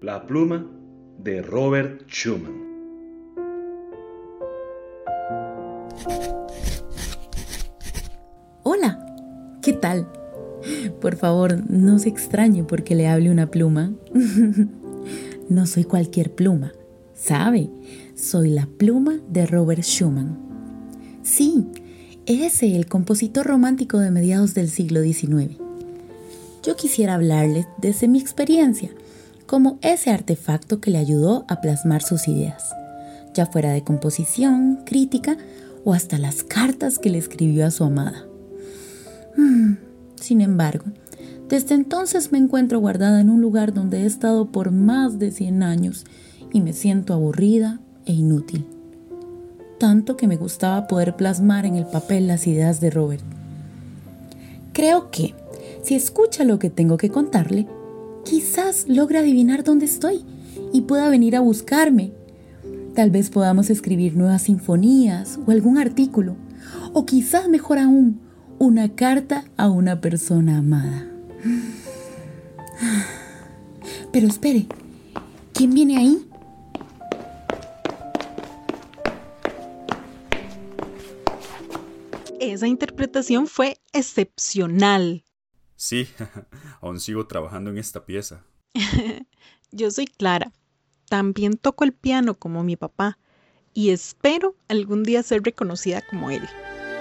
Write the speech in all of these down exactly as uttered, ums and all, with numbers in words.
La pluma de Robert Schumann. Hola, ¿qué tal? Por favor, no se extrañe porque le hable una pluma. No soy cualquier pluma, ¿sabe? Soy la pluma de Robert Schumann. Sí, ese, el compositor romántico de mediados del siglo diecinueve. Yo quisiera hablarles desde mi experiencia, como ese artefacto que le ayudó a plasmar sus ideas, ya fuera de composición, crítica o hasta las cartas que le escribió a su amada. Hmm, sin embargo, desde entonces me encuentro guardada en un lugar donde he estado por más de cien años y me siento aburrida e inútil. Tanto que me gustaba poder plasmar en el papel las ideas de Robert. Creo que, si escucha lo que tengo que contarle, quizás logre adivinar dónde estoy y pueda venir a buscarme. Tal vez podamos escribir nuevas sinfonías o algún artículo, o quizás mejor aún, una carta a una persona amada. Pero espere, ¿quién viene ahí? Esa interpretación fue excepcional. Sí, aún sigo trabajando en esta pieza. Yo soy Clara. También toco el piano como mi papá y espero algún día ser reconocida como él.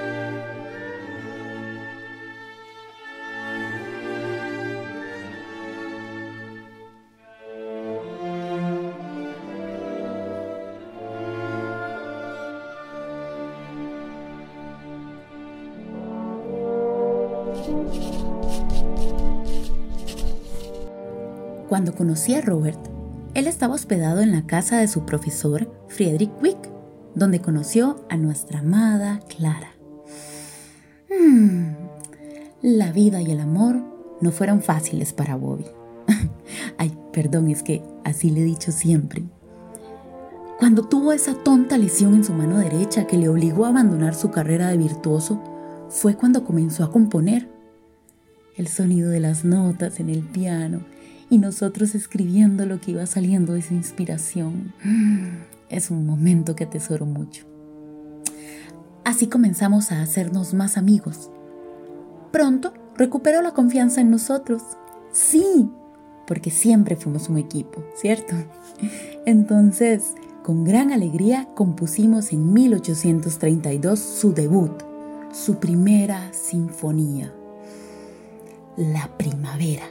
Cuando conocí a Robert, él estaba hospedado en la casa de su profesor, Friedrich Wieck, donde conoció a nuestra amada Clara. Hmm, la vida y el amor no fueron fáciles para Bobby. Ay, perdón, es que así le he dicho siempre. Cuando tuvo esa tonta lesión en su mano derecha que le obligó a abandonar su carrera de virtuoso, fue cuando comenzó a componer. El sonido de las notas en el piano y nosotros escribiendo lo que iba saliendo de su inspiración. Es un momento que atesoro mucho. Así comenzamos a hacernos más amigos. Pronto recuperó la confianza en nosotros. Sí, porque siempre fuimos un equipo, ¿cierto? Entonces, con gran alegría compusimos en mil ochocientos treinta y dos su debut, su primera sinfonía, La Primavera.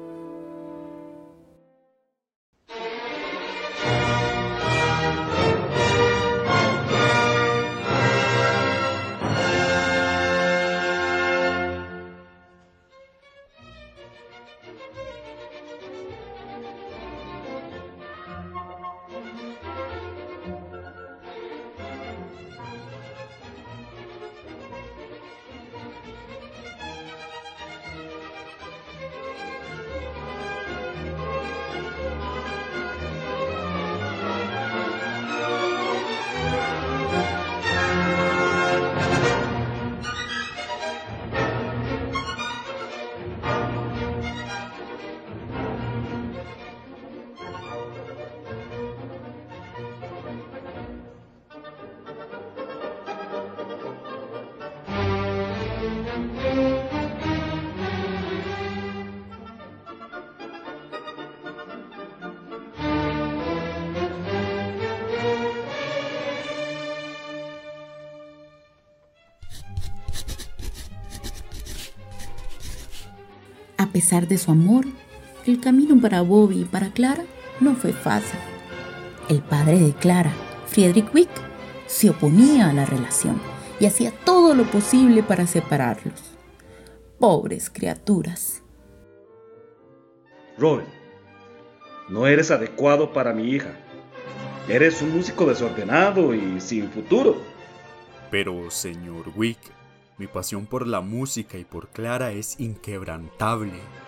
A pesar de su amor, el camino para Bobby y para Clara no fue fácil. El padre de Clara, Friedrich Wieck, se oponía a la relación y hacía todo lo posible para separarlos. Pobres criaturas. Robert, no eres adecuado para mi hija. Eres un músico desordenado y sin futuro. Pero, señor Wieck, mi pasión por la música y por Clara es inquebrantable.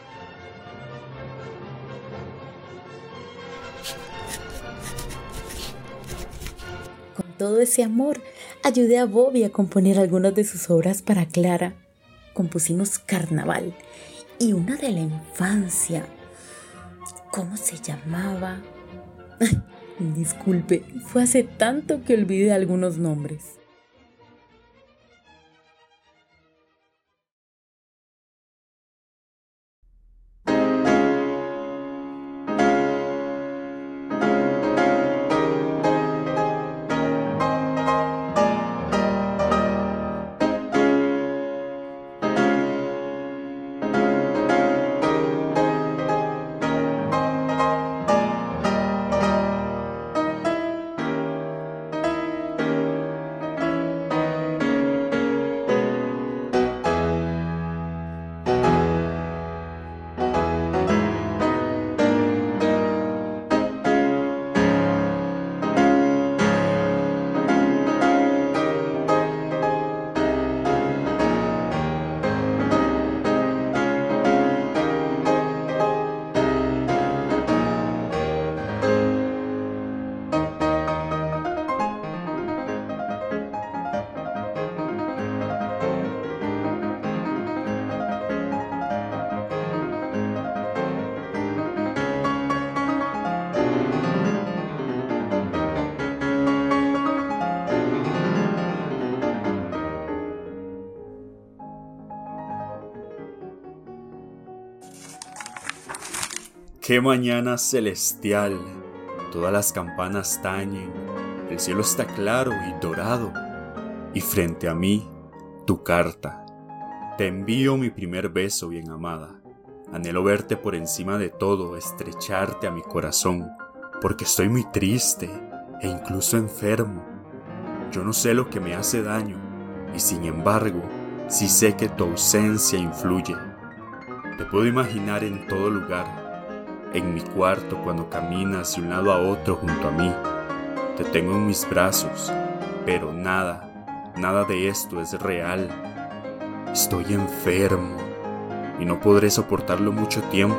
Con todo ese amor, ayudé a Bobby a componer algunas de sus obras para Clara. Compusimos Carnaval y una de la infancia. ¿Cómo se llamaba? Disculpe, fue hace tanto que olvidé algunos nombres. ¡Qué mañana celestial! Todas las campanas tañen, el cielo está claro y dorado, y frente a mí, tu carta. Te envío mi primer beso, bien amada. Anhelo verte por encima de todo, estrecharte a mi corazón, porque estoy muy triste e incluso enfermo. Yo no sé lo que me hace daño, y sin embargo, sí sé que tu ausencia influye. Te puedo imaginar en todo lugar, en mi cuarto cuando caminas de un lado a otro junto a mí. Te tengo en mis brazos, pero nada, nada de esto es real. Estoy enfermo y no podré soportarlo mucho tiempo.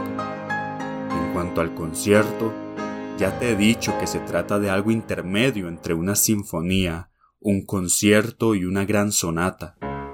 En cuanto al concierto, ya te he dicho que se trata de algo intermedio entre una sinfonía, un concierto y una gran sonata.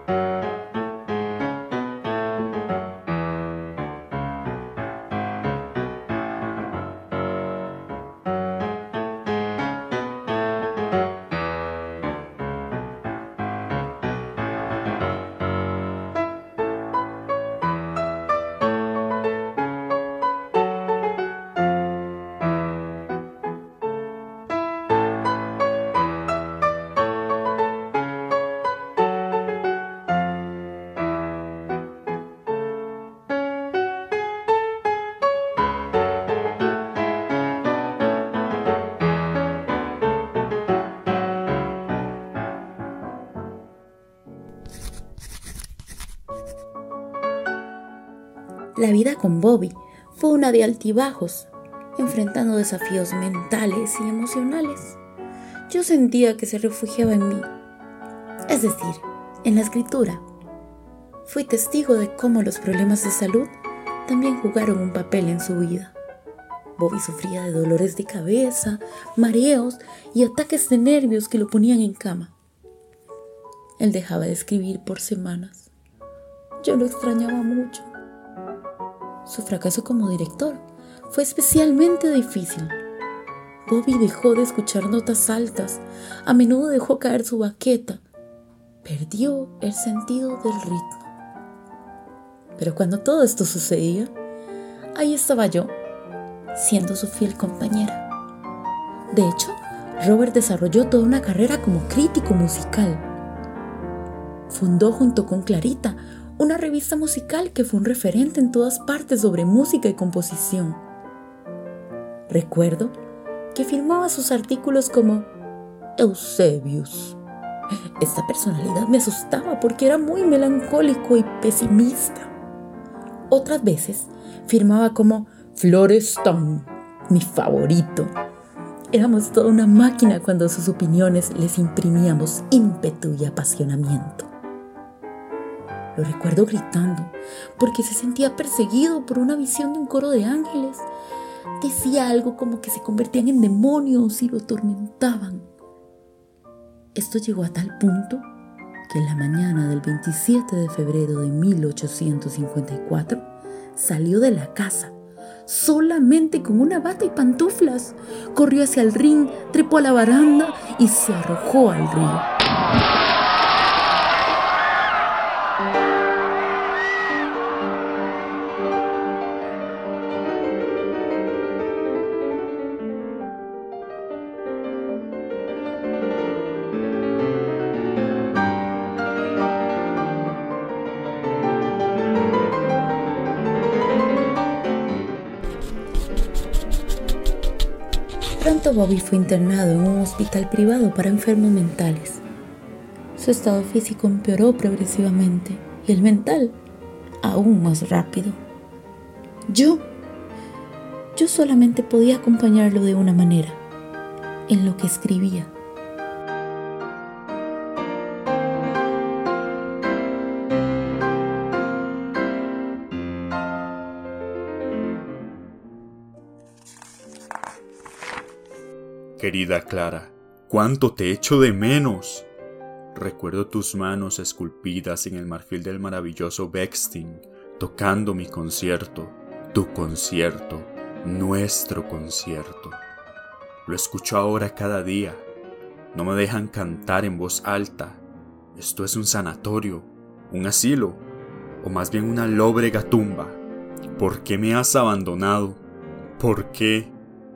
La vida con Bobby fue una de altibajos, enfrentando desafíos mentales y emocionales. Yo sentía que se refugiaba en mí, es decir, en la escritura. Fui testigo de cómo los problemas de salud también jugaron un papel en su vida. Bobby sufría de dolores de cabeza, mareos y ataques de nervios que lo ponían en cama. Él dejaba de escribir por semanas. Yo lo extrañaba mucho. Su fracaso como director fue especialmente difícil. Bobby dejó de escuchar notas altas, a menudo dejó caer su baqueta, perdió el sentido del ritmo. Pero cuando todo esto sucedía, ahí estaba yo, siendo su fiel compañera. De hecho, Robert desarrolló toda una carrera como crítico musical. Fundó junto con Clarita una revista musical que fue un referente en todas partes sobre música y composición. Recuerdo que firmaba sus artículos como Eusebius. Esta personalidad me asustaba porque era muy melancólico y pesimista. Otras veces firmaba como Florestan, mi favorito. Éramos toda una máquina cuando a sus opiniones les imprimíamos ímpetu y apasionamiento. Lo recuerdo gritando porque se sentía perseguido por una visión de un coro de ángeles. Decía algo como que se convertían en demonios y lo atormentaban. Esto llegó a tal punto que en la mañana del veintisiete de febrero de mil ochocientos cincuenta y cuatro salió de la casa solamente con una bata y pantuflas. Corrió hacia el ring, trepó a la baranda y se arrojó al río. Pronto Bobby fue internado en un hospital privado para enfermos mentales. Su estado físico empeoró progresivamente y el mental aún más rápido. Yo, yo solamente podía acompañarlo de una manera, en lo que escribía. Querida Clara, ¿cuánto te echo de menos? Recuerdo tus manos esculpidas en el marfil del maravilloso Bechstein, tocando mi concierto, tu concierto, nuestro concierto. Lo escucho ahora cada día. No me dejan cantar en voz alta. Esto es un sanatorio, un asilo, o más bien una lóbrega tumba. ¿Por qué me has abandonado? ¿Por qué?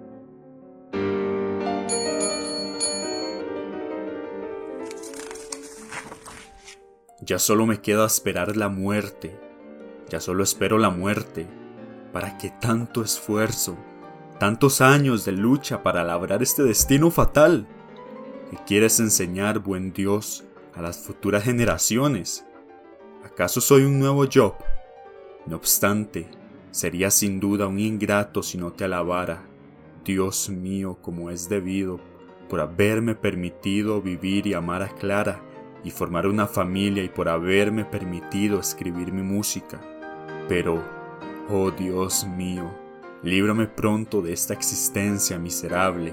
Ya solo me queda esperar la muerte. Ya solo espero la muerte. ¿Para qué tanto esfuerzo? Tantos años de lucha para labrar este destino fatal. ¿Qué quieres enseñar, buen Dios, a las futuras generaciones? ¿Acaso soy un nuevo Job? No obstante, sería sin duda un ingrato si no te alabara, Dios mío, como es debido, por haberme permitido vivir y amar a Clara, y formar una familia, y por haberme permitido escribir mi música. Pero, oh Dios mío, líbrame pronto de esta existencia miserable.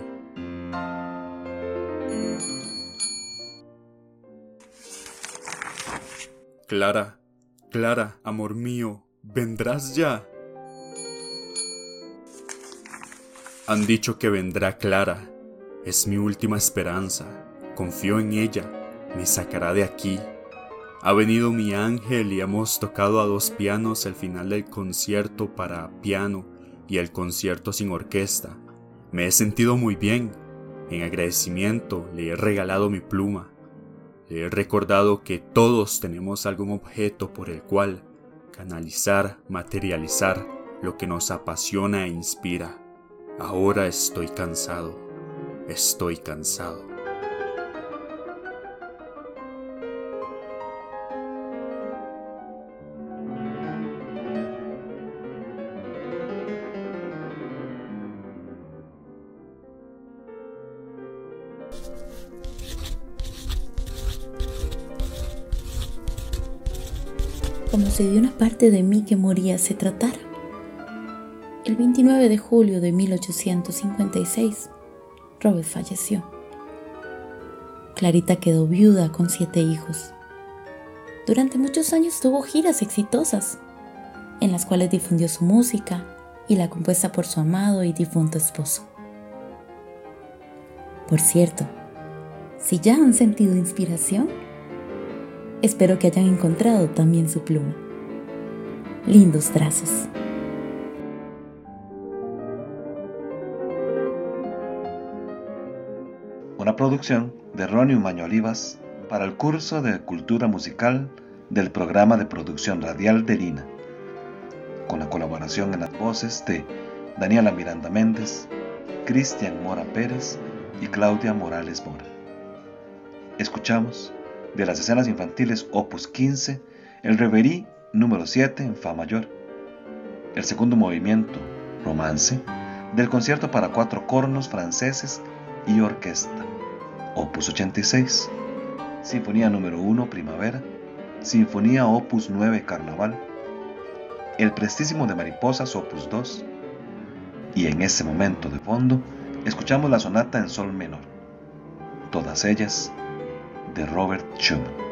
Clara, Clara, amor mío, ¿vendrás ya? Han dicho que vendrá Clara. Es mi última esperanza. Confío en ella. Me sacará de aquí. Ha venido mi ángel y hemos tocado a dos pianos el final del concierto para piano y el concierto sin orquesta. Me he sentido muy bien. En agradecimiento le he regalado mi pluma. Le he recordado que todos tenemos algún objeto por el cual canalizar, materializar lo que nos apasiona e inspira. Ahora estoy cansado. Estoy cansado. Como si de una parte de mí que moría se tratara. El veintinueve de julio de mil ochocientos cincuenta y seis, Robert falleció. Clarita quedó viuda con siete hijos. Durante muchos años tuvo giras exitosas, en las cuales difundió su música y la compuesta por su amado y difunto esposo. Por cierto, si ya han sentido inspiración, espero que hayan encontrado también su pluma. Lindos trazos. Una producción de Ronnie Umaña Olivas para el curso de Cultura Musical del Programa de Producción Radial de Lina, con la colaboración en las voces de Daniela Miranda Méndez, Cristian Mora Pérez y Claudia Morales Mora. Escuchamos de las escenas infantiles opus quince, el Reverie número siete en Fa mayor, el segundo movimiento, Romance, del concierto para cuatro cornos franceses y orquesta, opus ochenta y seis, Sinfonía número uno, Primavera, Sinfonía opus nueve, Carnaval, el Prestísimo de Mariposas, opus dos, y en ese momento de fondo, escuchamos la sonata en sol menor, todas ellas de Robert Schumann.